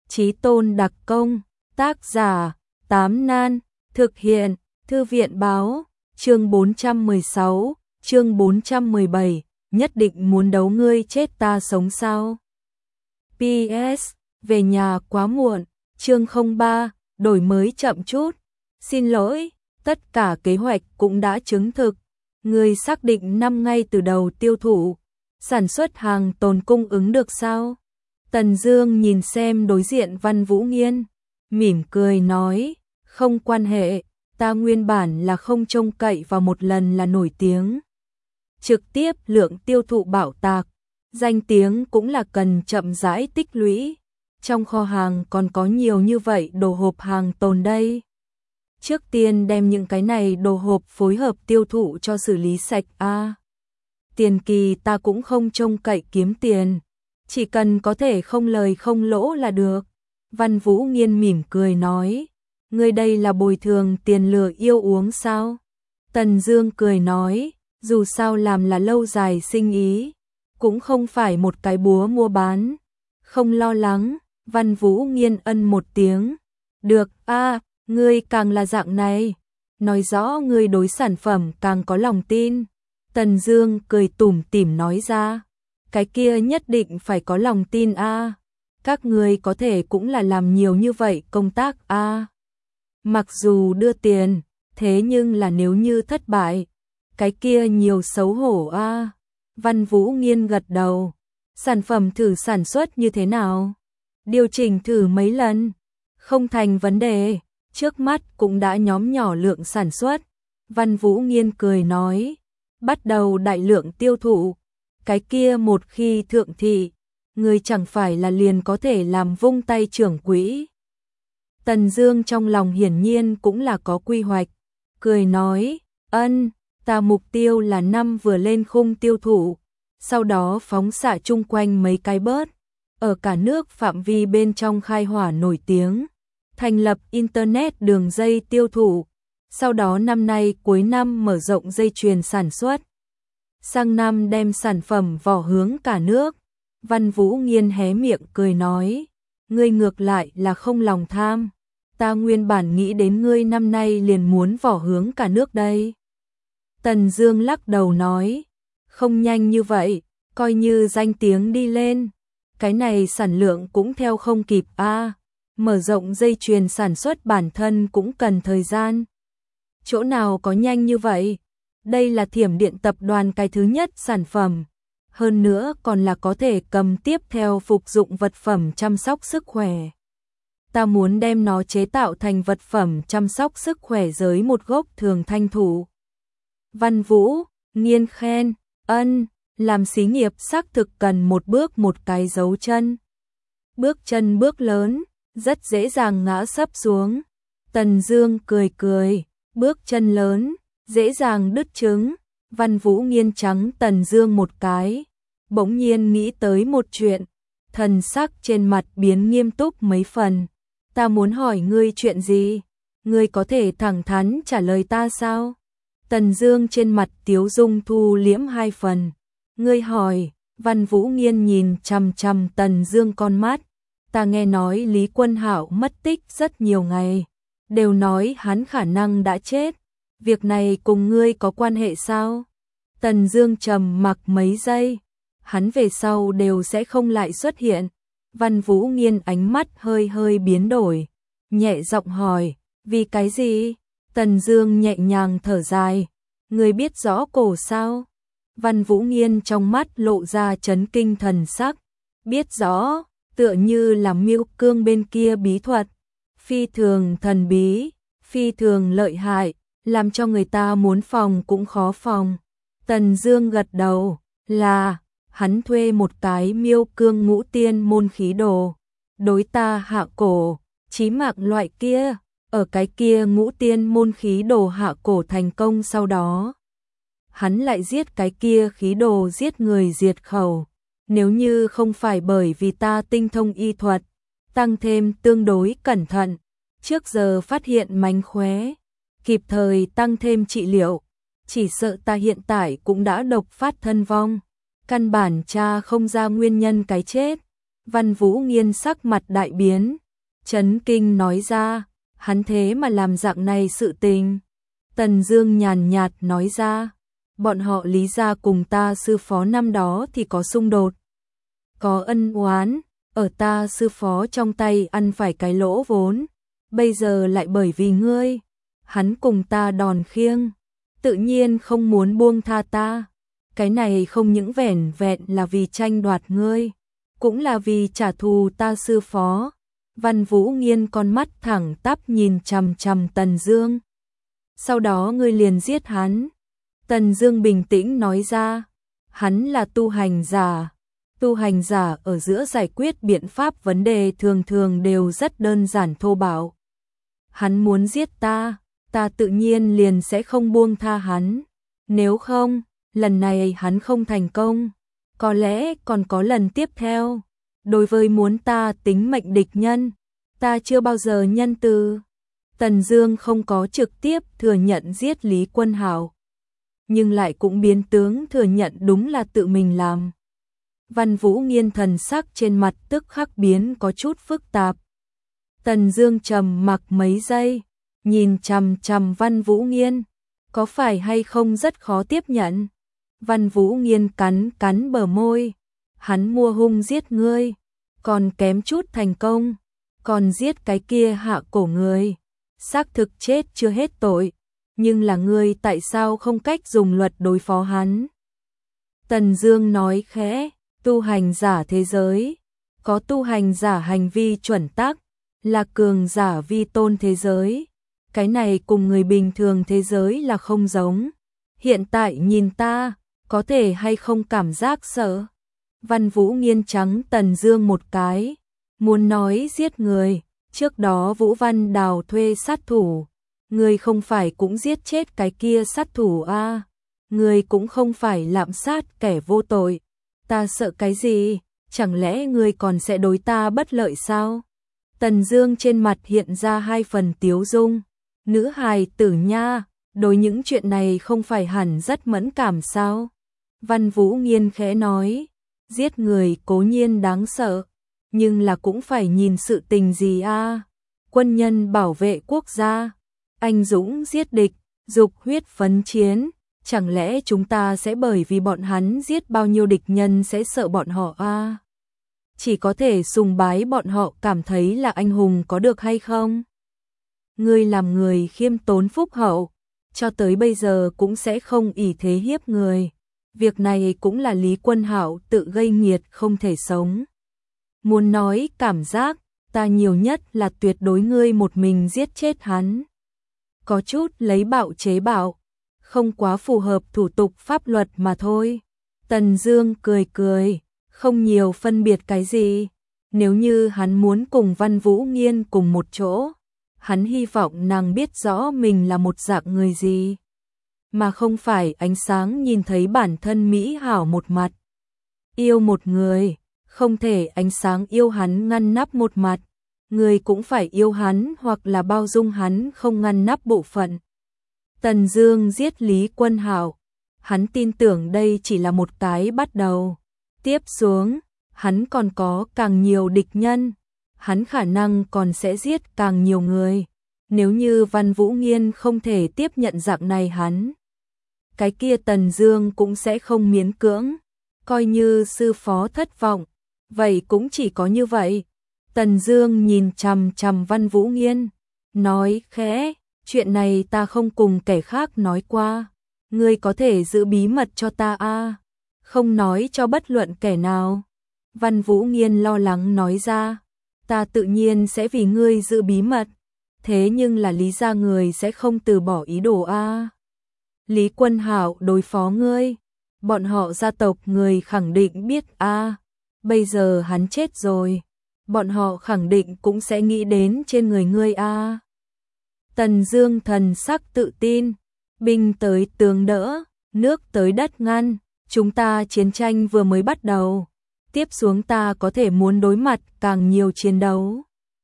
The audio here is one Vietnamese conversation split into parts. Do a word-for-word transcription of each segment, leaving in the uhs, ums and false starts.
Chí Tôn đặc công, tác giả, Tám Nan, thực hiện, Thư viện báo, chương bốn trăm mười sáu, chương bốn trăm mười bảy, nhất định muốn đấu ngươi chết ta sống sao? pê ét, về nhà quá muộn, chương không ba, đổi mới chậm chút. Xin lỗi, tất cả kế hoạch cũng đã chứng thực. Ngươi xác định năm ngay từ đầu tiêu thụ, sản xuất hàng tồn cung ứng được sao? Tần Dương nhìn xem đối diện Văn Vũ Nghiên, mỉm cười nói, không quan hệ, ta nguyên bản là không trông cậy vào một lần là nổi tiếng. Trực tiếp lượng tiêu thụ bạo tạc, danh tiếng cũng là cần chậm rãi tích lũy. Trong kho hàng còn có nhiều như vậy đồ hộp hàng tồn đây. Trước tiên đem những cái này đồ hộp phối hợp tiêu thụ cho xử lý sạch a. À, tiền kỳ ta cũng không trông cậy kiếm tiền, chỉ cần có thể không lời không lỗ là được. Văn Vũ Nghiên mỉm cười nói, ngươi đây là bồi thường tiền lừa yêu uống sao? Tần Dương cười nói, dù sao làm là lâu dài sinh ý, cũng không phải một cái búa mua bán. Không lo lắng, Văn Vũ Nghiên ân một tiếng. Được, a, à, ngươi càng là dạng này, nói rõ ngươi đối sản phẩm càng có lòng tin. Tần Dương cười tủm tỉm nói ra, cái kia nhất định phải có lòng tin a. À. Các ngươi có thể cũng là làm nhiều như vậy công tác a. À. Mặc dù đưa tiền, thế nhưng là nếu như thất bại, cái kia nhiều xấu hổ a. À. Văn Vũ Nghiên gật đầu. Sản phẩm thử sản xuất như thế nào? Điều chỉnh thử mấy lần, không thành vấn đề, trước mắt cũng đã nhóm nhỏ lượng sản xuất. Văn Vũ Nghiên cười nói, bắt đầu đại lượng tiêu thụ, cái kia một khi thượng thị, người chẳng phải là liền có thể làm vung tay trưởng quỹ. Tần Dương trong lòng hiển nhiên cũng là có quy hoạch, cười nói, ân, ta mục tiêu là năm vừa lên khung tiêu thụ, sau đó phóng xạ chung quanh mấy cái bớt, ở cả nước phạm vi bên trong khai hỏa nổi tiếng, thành lập internet đường dây tiêu thụ, sau đó năm nay cuối năm mở rộng dây chuyền sản xuất, sang năm đem sản phẩm vỏ hướng cả nước. Văn Vũ Nghiên hé miệng cười nói, ngươi ngược lại là không lòng tham, ta nguyên bản nghĩ đến ngươi năm nay liền muốn vỏ hướng cả nước đây. Tần Dương lắc đầu nói, không nhanh như vậy, coi như danh tiếng đi lên, cái này sản lượng cũng theo không kịp a. À, mở rộng dây chuyền sản xuất bản thân cũng cần thời gian. Chỗ nào có nhanh như vậy? Đây là Thiểm Điện tập đoàn cái thứ nhất sản phẩm, hơn nữa còn là có thể cầm tiếp theo phục dụng vật phẩm chăm sóc sức khỏe. Ta muốn đem nó chế tạo thành vật phẩm chăm sóc sức khỏe giới một gốc thường thanh thủ. Văn Vũ Nghiên khen, ân, làm xí nghiệp xác thực cần một bước một cái dấu chân. Bước chân bước lớn, rất dễ dàng ngã sấp xuống. Tần Dương cười cười, bước chân lớn, dễ dàng đứt trứng. Văn Vũ Nghiên trắng Tần Dương một cái, bỗng nhiên nghĩ tới một chuyện, thần sắc trên mặt biến nghiêm túc mấy phần. Ta muốn hỏi ngươi chuyện gì? Ngươi có thể thẳng thắn trả lời ta sao? Tần Dương trên mặt tiếu dung thu liễm hai phần. Ngươi hỏi? Văn Vũ Nghiên nhìn chằm chằm Tần Dương con mắt. Ta nghe nói Lý Quân Hạo mất tích rất nhiều ngày, đều nói hắn khả năng đã chết. Việc này cùng ngươi có quan hệ sao? Tần Dương trầm mặc mấy giây. Hắn về sau đều sẽ không lại xuất hiện. Văn Vũ Nghiên ánh mắt hơi hơi biến đổi, nhẹ giọng hỏi, vì cái gì? Tần Dương nhẹ nhàng thở dài, ngươi biết rõ cổ sao? Văn Vũ Nghiên trong mắt lộ ra chấn kinh thần sắc, biết rõ, tựa như là Miêu Cương bên kia bí thuật, phi thường thần bí, phi thường lợi hại, làm cho người ta muốn phòng cũng khó phòng. Tần Dương gật đầu, là hắn thuê một cái Miêu Cương ngũ tiên môn khí đồ, đối ta hạ cổ, chí mạng loại kia, ở cái kia ngũ tiên môn khí đồ hạ cổ thành công sau đó, hắn lại giết cái kia khí đồ giết người diệt khẩu. Nếu như không phải bởi vì ta tinh thông y thuật, tăng thêm tương đối cẩn thận, trước giờ phát hiện mánh khóe, kịp thời tăng thêm trị liệu, chỉ sợ ta hiện tại cũng đã độc phát thân vong. Căn bản tra không ra nguyên nhân cái chết. Văn Vũ Nghiên sắc mặt đại biến, chấn kinh nói ra, hắn thế mà làm dạng này sự tình. Tần Dương nhàn nhạt nói ra, bọn họ Lý gia cùng ta sư phó năm đó thì có xung đột, có ân oán, ở ta sư phó trong tay ăn phải cái lỗ vốn, bây giờ lại bởi vì ngươi, hắn cùng ta đòn khiêng, tự nhiên không muốn buông tha ta. Cái này không những vẻn vẹn là vì tranh đoạt ngươi, cũng là vì trả thù ta sư phó. Văn Vũ Nghiên con mắt thẳng tắp nhìn chằm chằm Tần Dương. Sau đó ngươi liền giết hắn. Tần Dương bình tĩnh nói ra, hắn là tu hành giả. Tu hành giả ở giữa giải quyết biện pháp vấn đề thường thường đều rất đơn giản thô bạo. Hắn muốn giết ta, ta tự nhiên liền sẽ không buông tha hắn. Nếu không, lần này hắn không thành công, có lẽ còn có lần tiếp theo. Đối với muốn ta tính mệnh địch nhân, ta chưa bao giờ nhân từ. Tần Dương không có trực tiếp thừa nhận giết Lý Quân Hạo, nhưng lại cũng biến tướng thừa nhận đúng là tự mình làm. Văn Vũ Nghiên thần sắc trên mặt tức khắc biến có chút phức tạp. Tần Dương trầm mặc mấy giây, nhìn chằm chằm Văn Vũ Nghiên, có phải hay không rất khó tiếp nhận. Văn Vũ Nghiên cắn cắn bờ môi, hắn mua hung giết ngươi, còn kém chút thành công, còn giết cái kia hạ cổ người, xác thực chết chưa hết tội, nhưng là ngươi tại sao không cách dùng luật đối phó hắn? Tần Dương nói khẽ, tu hành giả thế giới, có tu hành giả hành vi chuẩn tắc, là cường giả vi tôn thế giới, cái này cùng người bình thường thế giới là không giống. Hiện tại nhìn ta, có thể hay không cảm giác sợ? Văn Vũ Nghiên trắng Tần Dương một cái, muốn nói giết người, trước đó Vũ Văn Đào thuê sát thủ, người không phải cũng giết chết cái kia sát thủ a, à? Người cũng không phải lạm sát kẻ vô tội, ta sợ cái gì, chẳng lẽ người còn sẽ đối ta bất lợi sao? Tần Dương trên mặt hiện ra hai phần tiếu dung, nữ hài tử nha, đối những chuyện này không phải hẳn rất mẫn cảm sao? Văn Vũ Nghiên khẽ nói, giết người cố nhiên đáng sợ, nhưng là cũng phải nhìn sự tình gì a. À? Quân nhân bảo vệ quốc gia, anh dũng giết địch, dục huyết phấn chiến, chẳng lẽ chúng ta sẽ bởi vì bọn hắn giết bao nhiêu địch nhân sẽ sợ bọn họ a? À? Chỉ có thể sùng bái bọn họ, cảm thấy là anh hùng có được hay không? Ngươi làm người khiêm tốn phúc hậu, cho tới bây giờ cũng sẽ không ỷ thế hiếp người. Việc này cũng là Lý Quân Hạo tự gây nghiệt không thể sống. Muốn nói cảm giác, ta nhiều nhất là tuyệt đối ngươi một mình giết chết hắn. Có chút lấy bạo chế bạo, không quá phù hợp thủ tục pháp luật mà thôi. Tần Dương cười cười, không nhiều phân biệt cái gì. Nếu như hắn muốn cùng Văn Vũ Nghiên cùng một chỗ, hắn hy vọng nàng biết rõ mình là một dạng người gì, mà không phải ánh sáng nhìn thấy bản thân mỹ hảo một mặt. Yêu một người, không thể ánh sáng yêu hắn ngăn nắp một mặt, người cũng phải yêu hắn hoặc là bao dung hắn không ngăn nắp bộ phận. Tần Dương giết Lý Quân Hạo, hắn tin tưởng đây chỉ là một cái bắt đầu. Tiếp xuống, hắn còn có càng nhiều địch nhân, hắn khả năng còn sẽ giết càng nhiều người. Nếu như Văn Vũ Nghiên không thể tiếp nhận dạng này hắn, cái kia Tần Dương cũng sẽ không miễn cưỡng, coi như sư phó thất vọng, vậy cũng chỉ có như vậy. Tần Dương nhìn chằm chằm Văn Vũ Nghiên, nói khẽ, chuyện này ta không cùng kẻ khác nói qua, ngươi có thể giữ bí mật cho ta a, à? Không nói cho bất luận kẻ nào. Văn Vũ Nghiên lo lắng nói ra, ta tự nhiên sẽ vì ngươi giữ bí mật, thế nhưng là Lý gia người sẽ không từ bỏ ý đồ a. À? Lý Quân Hạo đối phó ngươi, bọn họ gia tộc người khẳng định biết a, à? Bây giờ hắn chết rồi, bọn họ khẳng định cũng sẽ nghĩ đến trên người ngươi a. À? Tần Dương thần sắc tự tin, binh tới tướng đỡ, nước tới đất ngăn, chúng ta chiến tranh vừa mới bắt đầu, tiếp xuống ta có thể muốn đối mặt càng nhiều chiến đấu.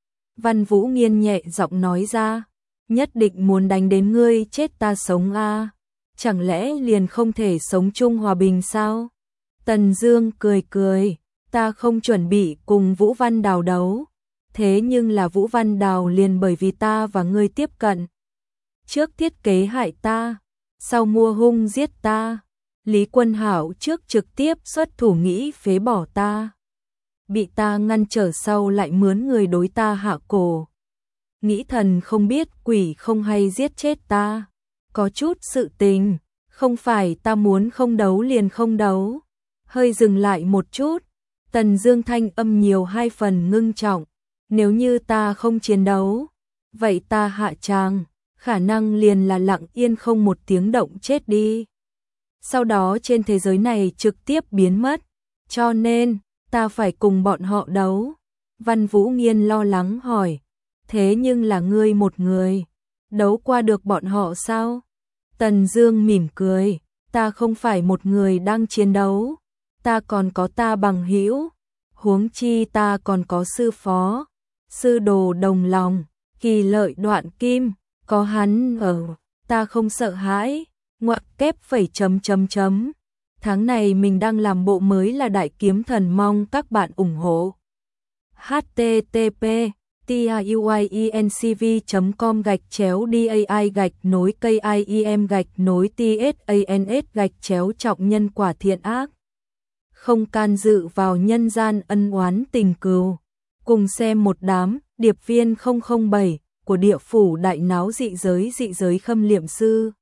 Văn Vũ Nghiên nhẹ giọng nói ra, nhất định muốn đánh đến ngươi chết ta sống a, à? Chẳng lẽ liền không thể sống chung hòa bình sao? Tần Dương cười cười, ta không chuẩn bị cùng Vũ Văn Đào đấu. Thế nhưng là Vũ Văn Đào liền bởi vì ta và ngươi tiếp cận. Trước thiết kế hại ta, sau mua hung giết ta. Lý Quân Hạo trước trực tiếp xuất thủ nghĩ phế bỏ ta. Bị ta ngăn trở sau lại mướn người đối ta hạ cổ. Nghĩ thần không biết quỷ không hay giết chết ta. Có chút sự tình, không phải ta muốn không đấu liền không đấu. Hơi dừng lại một chút, Tần Dương thanh âm nhiều hai phần ngưng trọng. Nếu như ta không chiến đấu, vậy ta hạ tràng, khả năng liền là lặng yên không một tiếng động chết đi. Sau đó trên thế giới này trực tiếp biến mất, cho nên ta phải cùng bọn họ đấu. Văn Vũ Nghiên lo lắng hỏi, thế nhưng là ngươi một người, đấu qua được bọn họ sao? Tần Dương mỉm cười, ta không phải một người đang chiến đấu, ta còn có ta bằng hữu, huống chi ta còn có sư phó, sư đồ đồng lòng, Kỳ Lợi Đoạn Kim, có hắn ở, ta không sợ hãi. Ngoặc kép phẩy chấm chấm chấm. Tháng này mình đang làm bộ mới là Đại Kiếm Thần, mong các bạn ủng hộ. h t t p tiuyencv chấm com gạch chéo dai gạch nối kim gạch nối tsans gạch chéo trọng nhân quả thiện ác. Không can dự vào nhân gian ân oán tình cừu. Cùng xem một đám điệp viên không không bảy của địa phủ đại náo dị giới dị giới khâm liệm sư.